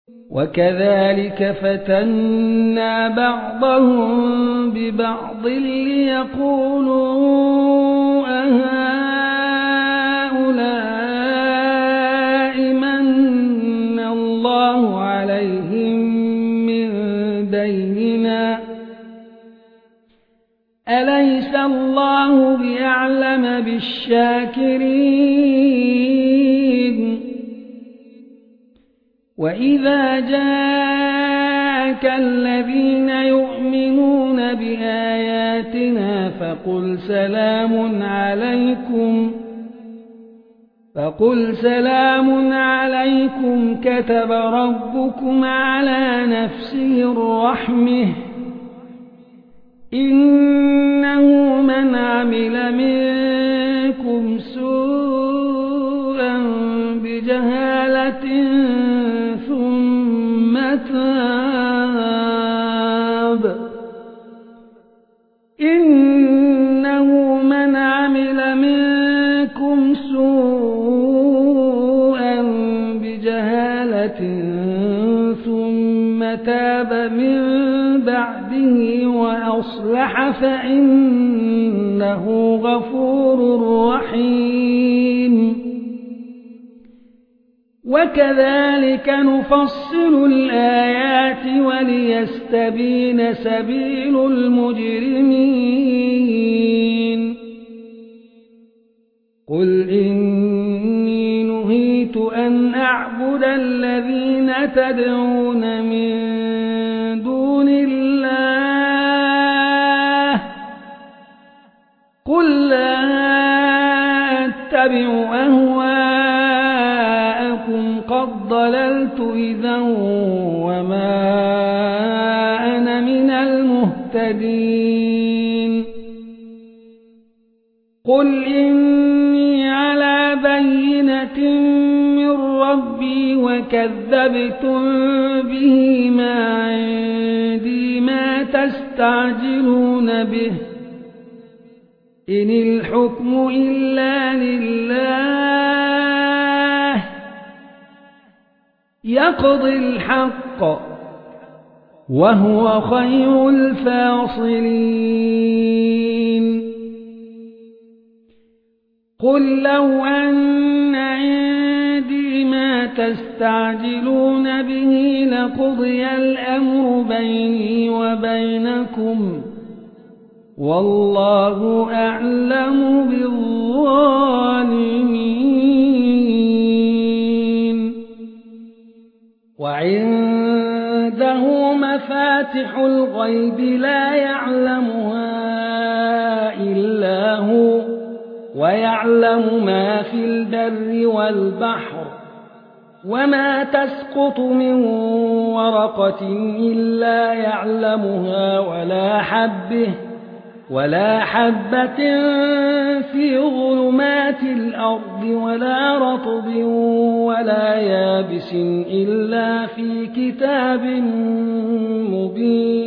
وكذلك فتنا بعضهم ببعض ليقولوا أهؤلاء من الله عليهم من بيننا أليس الله بأعلم بالشاكرين وإذا جاءك الذين يؤمنون بآياتنا فقل سلام عليكم كتب ربكم على نفسه الرحمة إنه من عمل منكم سوءا بجهالة ثم تاب من بعده وأصلح فإنه غفور رحيم وكذلك نفصل الآيات وليستبين سبيل المجرمين قل إني نهيت أن أعبد الذين تدعون من دون الله قل لا أتبع أهواءكم قد ضللت إذا وما أنا من المهتدين قل إني على بينة من ربي وكذبتم به ما عندي ما تستعجلون به إن الحكم إلا لله يقضي الحق وهو خير الفاصلين قل لو أن عندي ما تستعجلون به لقضي الأمر بيني وبينكم والله أعلم بالظالمين وعنده مفاتح الغيب لا يعلمها إلا هو ويعلم ما في البر والبحر وما تسقط من ورقة إلا يعلمها ولا حبة في ظلمات الأرض ولا رطب ولا يابس إلا في كتاب مبين